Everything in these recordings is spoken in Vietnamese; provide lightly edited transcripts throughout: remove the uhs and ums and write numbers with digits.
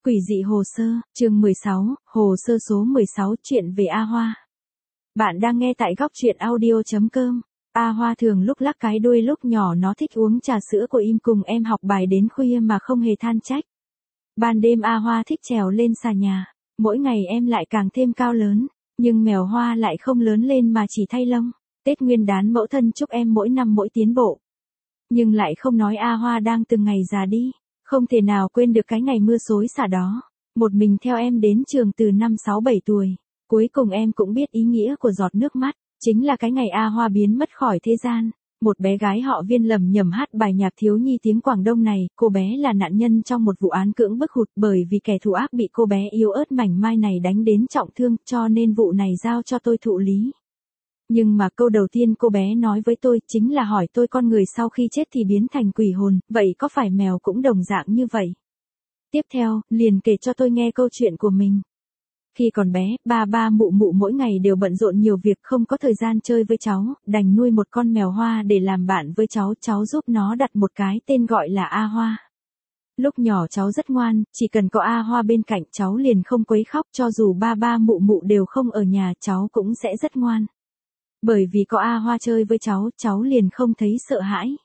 Quỷ dị hồ sơ, chương 16, hồ sơ số 16 chuyện về A Hoa. Bạn đang nghe tại góc truyện audio.com. A Hoa thường lúc lắc cái đuôi lúc nhỏ nó thích uống trà sữa của im cùng em học bài đến khuya mà không hề than trách. Ban đêm A Hoa thích trèo lên xà nhà, mỗi ngày em lại càng thêm cao lớn, nhưng mèo Hoa lại không lớn lên mà chỉ thay lông. Tết Nguyên Đán Mẫu Thân chúc em mỗi năm mỗi tiến bộ. Nhưng lại không nói A Hoa đang từng ngày già đi. Không thể nào quên được cái ngày mưa xối xả đó. Một mình theo em đến trường từ năm 6-7 tuổi. Cuối cùng em cũng biết ý nghĩa của giọt nước mắt. Chính là cái ngày A Hoa biến mất khỏi thế gian. Một bé gái họ Viên lầm nhầm hát bài nhạc thiếu nhi tiếng Quảng Đông này. Cô bé là nạn nhân trong một vụ án cưỡng bức hụt bởi vì kẻ thù ác bị cô bé yếu ớt mảnh mai này đánh đến trọng thương, cho nên vụ này giao cho tôi thụ lý. Nhưng mà câu đầu tiên cô bé nói với tôi chính là hỏi tôi con người sau khi chết thì biến thành quỷ hồn, vậy có phải mèo cũng đồng dạng như vậy? Tiếp theo, liền kể cho tôi nghe câu chuyện của mình. Khi còn bé, ba mụ mụ mỗi ngày đều bận rộn nhiều việc không có thời gian chơi với cháu, đành nuôi một con mèo Hoa để làm bạn với cháu giúp nó đặt một cái tên gọi là A Hoa. Lúc nhỏ cháu rất ngoan, chỉ cần có A Hoa bên cạnh cháu liền không quấy khóc, cho dù ba mụ mụ đều không ở nhà cháu cũng sẽ rất ngoan. Bởi vì có A Hoa chơi với cháu liền không thấy sợ hãi.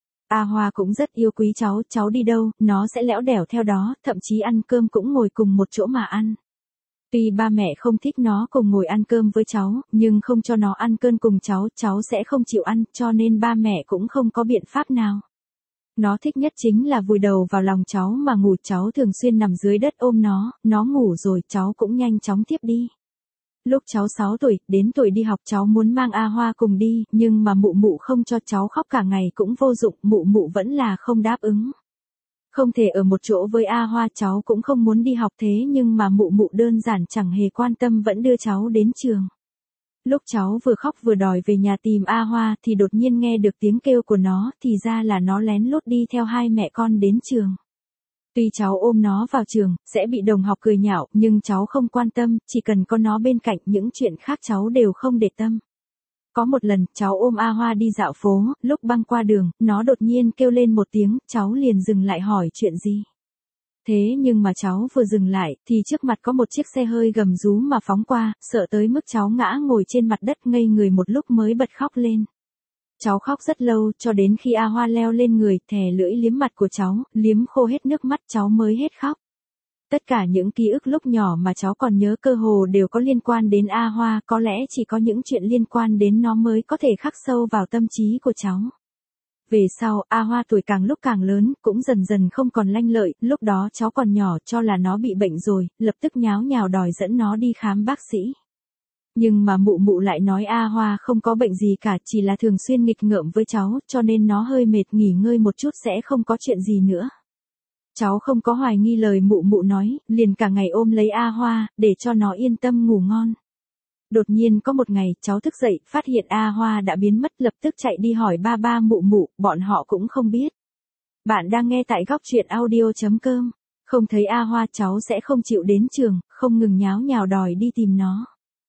A Hoa cũng rất yêu quý cháu đi đâu, nó sẽ lẽo đẻo theo đó, thậm chí ăn cơm cũng ngồi cùng một chỗ mà ăn. Tuy ba mẹ không thích nó cùng ngồi ăn cơm với cháu, nhưng không cho nó ăn cơm cùng cháu sẽ không chịu ăn, cho nên ba mẹ cũng không có biện pháp nào. Nó thích nhất chính là vùi đầu vào lòng cháu mà ngủ, cháu thường xuyên nằm dưới đất ôm nó ngủ rồi cháu cũng nhanh chóng tiếp đi. Lúc cháu 6 tuổi, đến tuổi đi học cháu muốn mang A Hoa cùng đi, nhưng mà mụ mụ không cho, cháu khóc cả ngày cũng vô dụng, mụ mụ vẫn là không đáp ứng. Không thể ở một chỗ với A Hoa, cháu cũng không muốn đi học thế nhưng mà mụ mụ đơn giản chẳng hề quan tâm vẫn đưa cháu đến trường. Lúc cháu vừa khóc vừa đòi về nhà tìm A Hoa thì đột nhiên nghe được tiếng kêu của nó, thì ra là nó lén lút đi theo hai mẹ con đến trường. Tuy cháu ôm nó vào trường, sẽ bị đồng học cười nhạo, nhưng cháu không quan tâm, chỉ cần có nó bên cạnh, những chuyện khác cháu đều không để tâm. Có một lần, cháu ôm A Hoa đi dạo phố, lúc băng qua đường, nó đột nhiên kêu lên một tiếng, cháu liền dừng lại hỏi chuyện gì. Thế nhưng mà cháu vừa dừng lại, thì trước mặt có một chiếc xe hơi gầm rú mà phóng qua, sợ tới mức cháu ngã ngồi trên mặt đất ngây người một lúc mới bật khóc lên. Cháu khóc rất lâu, cho đến khi A Hoa leo lên người, thè lưỡi liếm mặt của cháu, liếm khô hết nước mắt cháu mới hết khóc. Tất cả những ký ức lúc nhỏ mà cháu còn nhớ cơ hồ đều có liên quan đến A Hoa, có lẽ chỉ có những chuyện liên quan đến nó mới có thể khắc sâu vào tâm trí của cháu. Về sau, A Hoa tuổi càng lúc càng lớn, cũng dần dần không còn lanh lợi, lúc đó cháu còn nhỏ cho là nó bị bệnh rồi, lập tức nháo nhào đòi dẫn nó đi khám bác sĩ. Nhưng mà mụ mụ lại nói A Hoa không có bệnh gì cả, chỉ là thường xuyên nghịch ngợm với cháu, cho nên nó hơi mệt nghỉ ngơi một chút sẽ không có chuyện gì nữa. Cháu không có hoài nghi lời mụ mụ nói, liền cả ngày ôm lấy A Hoa, để cho nó yên tâm ngủ ngon. Đột nhiên có một ngày, cháu thức dậy, phát hiện A Hoa đã biến mất, lập tức chạy đi hỏi ba mụ mụ, bọn họ cũng không biết. Bạn đang nghe tại góc truyện audio.com. Không thấy A Hoa cháu sẽ không chịu đến trường, không ngừng nháo nhào đòi đi tìm nó.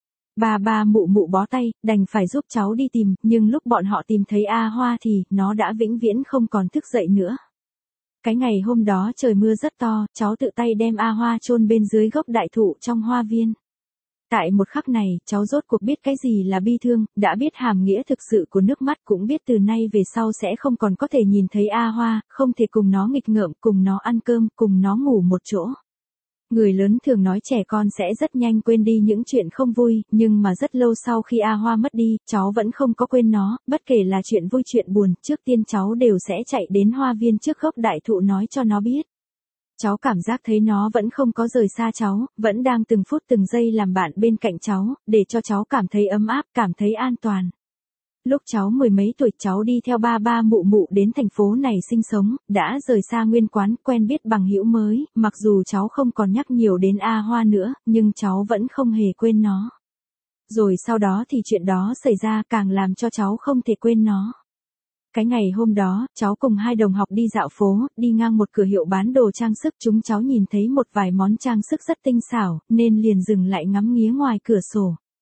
Ba mụ mụ bó tay, đành phải giúp cháu đi tìm, nhưng lúc bọn họ tìm thấy A Hoa thì, nó đã vĩnh viễn không còn thức dậy nữa. Cái ngày hôm đó trời mưa rất to, cháu tự tay đem A Hoa chôn bên dưới gốc đại thụ trong hoa viên. Tại một khắc này, cháu rốt cuộc biết cái gì là bi thương, đã biết hàm nghĩa thực sự của nước mắt, cũng biết từ nay về sau sẽ không còn có thể nhìn thấy A Hoa, không thể cùng nó nghịch ngợm, cùng nó ăn cơm, cùng nó ngủ một chỗ. Người lớn thường nói trẻ con sẽ rất nhanh quên đi những chuyện không vui, nhưng mà rất lâu sau khi A Hoa mất đi, cháu vẫn không có quên nó, bất kể là chuyện vui chuyện buồn, trước tiên cháu đều sẽ chạy đến hoa viên trước gốc đại thụ nói cho nó biết. Cháu cảm giác thấy nó vẫn không có rời xa cháu, vẫn đang từng phút từng giây làm bạn bên cạnh cháu, để cho cháu cảm thấy ấm áp, cảm thấy an toàn. Lúc cháu mười mấy tuổi cháu đi theo ba mụ mụ đến thành phố này sinh sống, đã rời xa nguyên quán, quen biết bằng hữu mới, mặc dù cháu không còn nhắc nhiều đến A Hoa nữa, nhưng cháu vẫn không hề quên nó. Rồi sau đó thì chuyện đó xảy ra càng làm cho cháu không thể quên nó. Cái ngày hôm đó, cháu cùng hai đồng học đi dạo phố, đi ngang một cửa hiệu bán đồ trang sức, chúng cháu nhìn thấy một vài món trang sức rất tinh xảo, nên liền dừng lại ngắm nghía ngoài cửa sổ.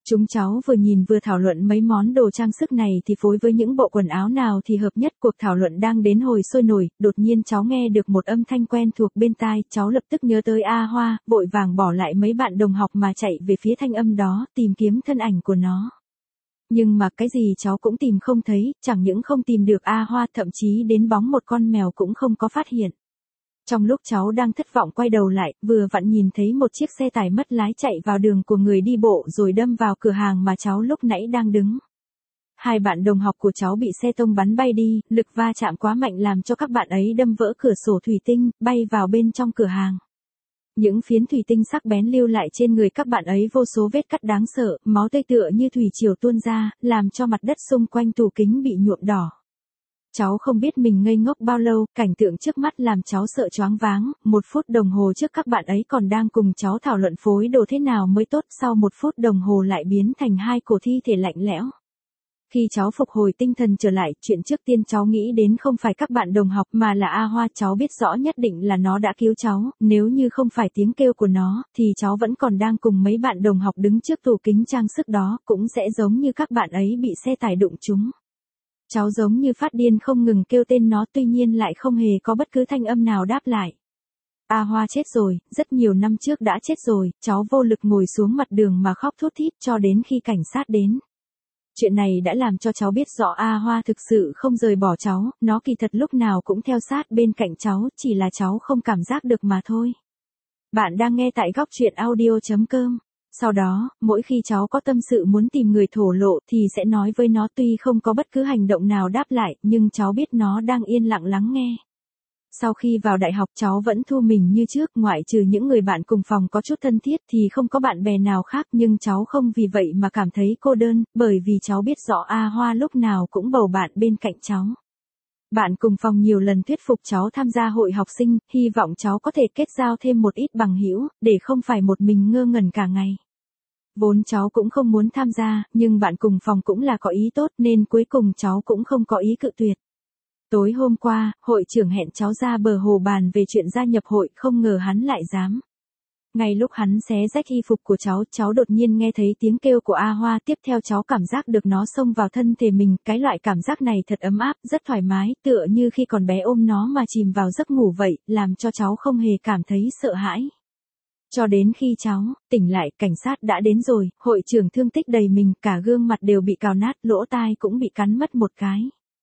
Chúng cháu vừa nhìn vừa thảo luận mấy món đồ trang sức này thì phối với những bộ quần áo nào thì hợp nhất. Cuộc thảo luận đang đến hồi sôi nổi, đột nhiên cháu nghe được một âm thanh quen thuộc bên tai, cháu lập tức nhớ tới A Hoa, vội vàng bỏ lại mấy bạn đồng học mà chạy về phía thanh âm đó, tìm kiếm thân ảnh của nó. Nhưng mà cái gì cháu cũng tìm không thấy, chẳng những không tìm được A Hoa, thậm chí đến bóng một con mèo cũng không có phát hiện. Trong lúc cháu đang thất vọng quay đầu lại, vừa vặn nhìn thấy một chiếc xe tải mất lái chạy vào đường của người đi bộ rồi đâm vào cửa hàng mà cháu lúc nãy đang đứng. Hai bạn đồng học của cháu bị xe tông bắn bay đi, lực va chạm quá mạnh làm cho các bạn ấy đâm vỡ cửa sổ thủy tinh, bay vào bên trong cửa hàng. Những phiến thủy tinh sắc bén lưu lại trên người các bạn ấy vô số vết cắt đáng sợ, máu tươi tựa như thủy triều tuôn ra, làm cho mặt đất xung quanh tủ kính bị nhuộm đỏ. Cháu không biết mình ngây ngốc bao lâu, cảnh tượng trước mắt làm cháu sợ choáng váng. 1 phút đồng hồ trước các bạn ấy còn đang cùng cháu thảo luận phối đồ thế nào mới tốt, sau 1 phút đồng hồ lại biến thành hai cổ thi thể lạnh lẽo. Khi cháu phục hồi tinh thần trở lại, chuyện trước tiên cháu nghĩ đến không phải các bạn đồng học mà là A Hoa. Cháu biết rõ nhất định là nó đã cứu cháu, nếu như không phải tiếng kêu của nó, thì cháu vẫn còn đang cùng mấy bạn đồng học đứng trước tủ kính trang sức đó, cũng sẽ giống như các bạn ấy bị xe tải đụng trúng. Cháu giống như phát điên không ngừng kêu tên nó, tuy nhiên lại không hề có bất cứ thanh âm nào đáp lại. A Hoa chết rồi, rất nhiều năm trước đã chết rồi, cháu vô lực ngồi xuống mặt đường mà khóc thút thít cho đến khi cảnh sát đến. Chuyện này đã làm cho cháu biết rõ A Hoa thực sự không rời bỏ cháu, nó kỳ thật lúc nào cũng theo sát bên cạnh cháu, chỉ là cháu không cảm giác được mà thôi. Bạn đang nghe tại góc truyện audio.com. Sau đó, mỗi khi cháu có tâm sự muốn tìm người thổ lộ thì sẽ nói với nó, tuy không có bất cứ hành động nào đáp lại, nhưng cháu biết nó đang yên lặng lắng nghe. Sau khi vào đại học cháu vẫn thu mình như trước, ngoại trừ những người bạn cùng phòng có chút thân thiết thì không có bạn bè nào khác, nhưng cháu không vì vậy mà cảm thấy cô đơn, bởi vì cháu biết rõ A Hoa lúc nào cũng bầu bạn bên cạnh cháu. Bạn cùng phòng nhiều lần thuyết phục cháu tham gia hội học sinh, hy vọng cháu có thể kết giao thêm một ít bằng hữu, để không phải một mình ngơ ngẩn cả ngày. Vốn cháu cũng không muốn tham gia, nhưng bạn cùng phòng cũng là có ý tốt nên cuối cùng cháu cũng không có ý cự tuyệt. Tối hôm qua, hội trưởng hẹn cháu ra bờ hồ bàn về chuyện gia nhập hội, không ngờ hắn lại dám. Ngay lúc hắn xé rách y phục của cháu đột nhiên nghe thấy tiếng kêu của A Hoa, tiếp theo cháu cảm giác được nó xông vào thân thể mình, cái loại cảm giác này thật ấm áp, rất thoải mái, tựa như khi còn bé ôm nó mà chìm vào giấc ngủ vậy, làm cho cháu không hề cảm thấy sợ hãi. Cho đến khi cháu tỉnh lại, cảnh sát đã đến rồi, hội trưởng thương tích đầy mình, cả gương mặt đều bị cào nát, lỗ tai cũng bị cắn mất một cái.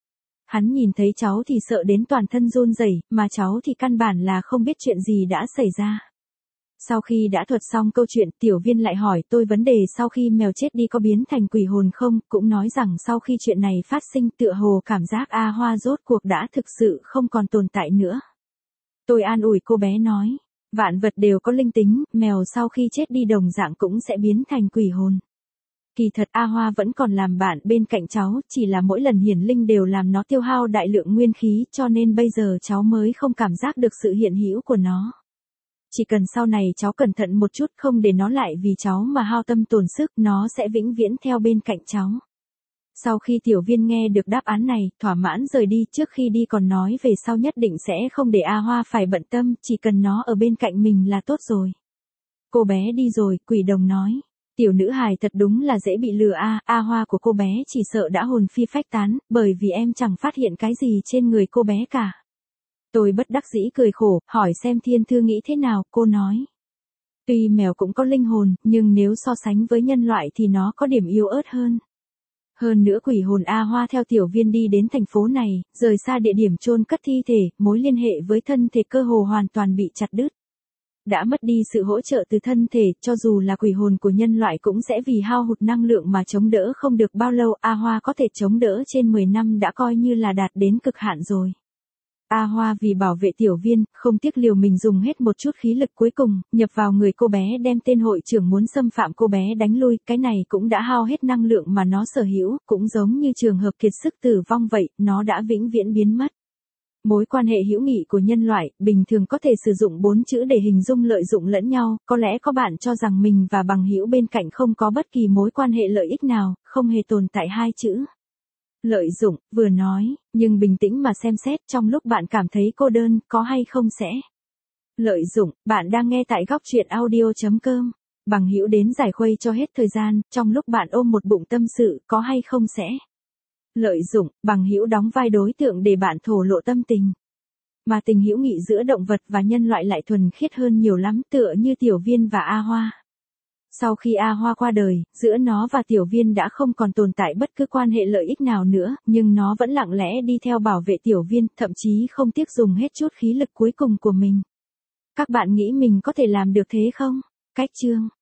Hắn nhìn thấy cháu thì sợ đến toàn thân run rẩy, mà cháu thì căn bản là không biết chuyện gì đã xảy ra. Sau khi đã thuật xong câu chuyện, tiểu viên lại hỏi tôi vấn đề sau khi mèo chết đi có biến thành quỷ hồn không, cũng nói rằng sau khi chuyện này phát sinh tựa hồ cảm giác A Hoa rốt cuộc đã thực sự không còn tồn tại nữa. Tôi an ủi cô bé nói, vạn vật đều có linh tính, mèo sau khi chết đi đồng dạng cũng sẽ biến thành quỷ hồn. Kỳ thật A Hoa vẫn còn làm bạn bên cạnh cháu, chỉ là mỗi lần hiển linh đều làm nó tiêu hao đại lượng nguyên khí, cho nên bây giờ cháu mới không cảm giác được sự hiện hữu của nó. Chỉ cần sau này cháu cẩn thận một chút, không để nó lại vì cháu mà hao tâm tổn sức, nó sẽ vĩnh viễn theo bên cạnh cháu. Sau khi tiểu viên nghe được đáp án này, thỏa mãn rời đi, trước khi đi còn nói về sau nhất định sẽ không để A Hoa phải bận tâm, chỉ cần nó ở bên cạnh mình là tốt rồi. Cô bé đi rồi, quỷ đồng nói. Tiểu nữ hài thật đúng là dễ bị lừa A Hoa của cô bé chỉ sợ đã hồn phi phách tán, bởi vì em chẳng phát hiện cái gì trên người cô bé cả. Tôi bất đắc dĩ cười khổ, hỏi xem Thiên Thư nghĩ thế nào, cô nói. Tuy mèo cũng có linh hồn, nhưng nếu so sánh với nhân loại thì nó có điểm yếu ớt hơn. Hơn nữa quỷ hồn A Hoa theo tiểu viên đi đến thành phố này, rời xa địa điểm chôn cất thi thể, mối liên hệ với thân thể cơ hồ hoàn toàn bị chặt đứt. Đã mất đi sự hỗ trợ từ thân thể, cho dù là quỷ hồn của nhân loại cũng sẽ vì hao hụt năng lượng mà chống đỡ không được bao lâu. A Hoa có thể chống đỡ trên 10 năm đã coi như là đạt đến cực hạn rồi. A Hoa vì bảo vệ tiểu viên, không tiếc liều mình dùng hết một chút khí lực cuối cùng, nhập vào người cô bé đem tên hội trưởng muốn xâm phạm cô bé đánh lui, cái này cũng đã hao hết năng lượng mà nó sở hữu, cũng giống như trường hợp kiệt sức tử vong vậy, nó đã vĩnh viễn biến mất. Mối quan hệ hữu nghị của nhân loại, bình thường có thể sử dụng 4 chữ để hình dung lợi dụng lẫn nhau, có lẽ có bạn cho rằng mình và bằng hữu bên cạnh không có bất kỳ mối quan hệ lợi ích nào, không hề tồn tại 2 chữ. Lợi dụng, vừa nói, nhưng bình tĩnh mà xem xét trong lúc bạn cảm thấy cô đơn, có hay không sẽ. Lợi dụng, bạn đang nghe tại góc truyện audio.com. Bằng hữu đến giải khuây cho hết thời gian, trong lúc bạn ôm một bụng tâm sự, có hay không sẽ lợi dụng, bằng hữu đóng vai đối tượng để bạn thổ lộ tâm tình. Mà tình hữu nghị giữa động vật và nhân loại lại thuần khiết hơn nhiều lắm, tựa như Tiểu Viên và A Hoa. Sau khi A Hoa qua đời, giữa nó và Tiểu Viên đã không còn tồn tại bất cứ quan hệ lợi ích nào nữa, nhưng nó vẫn lặng lẽ đi theo bảo vệ Tiểu Viên, thậm chí không tiếc dùng hết chút khí lực cuối cùng của mình. Các bạn nghĩ mình có thể làm được thế không? Cách chương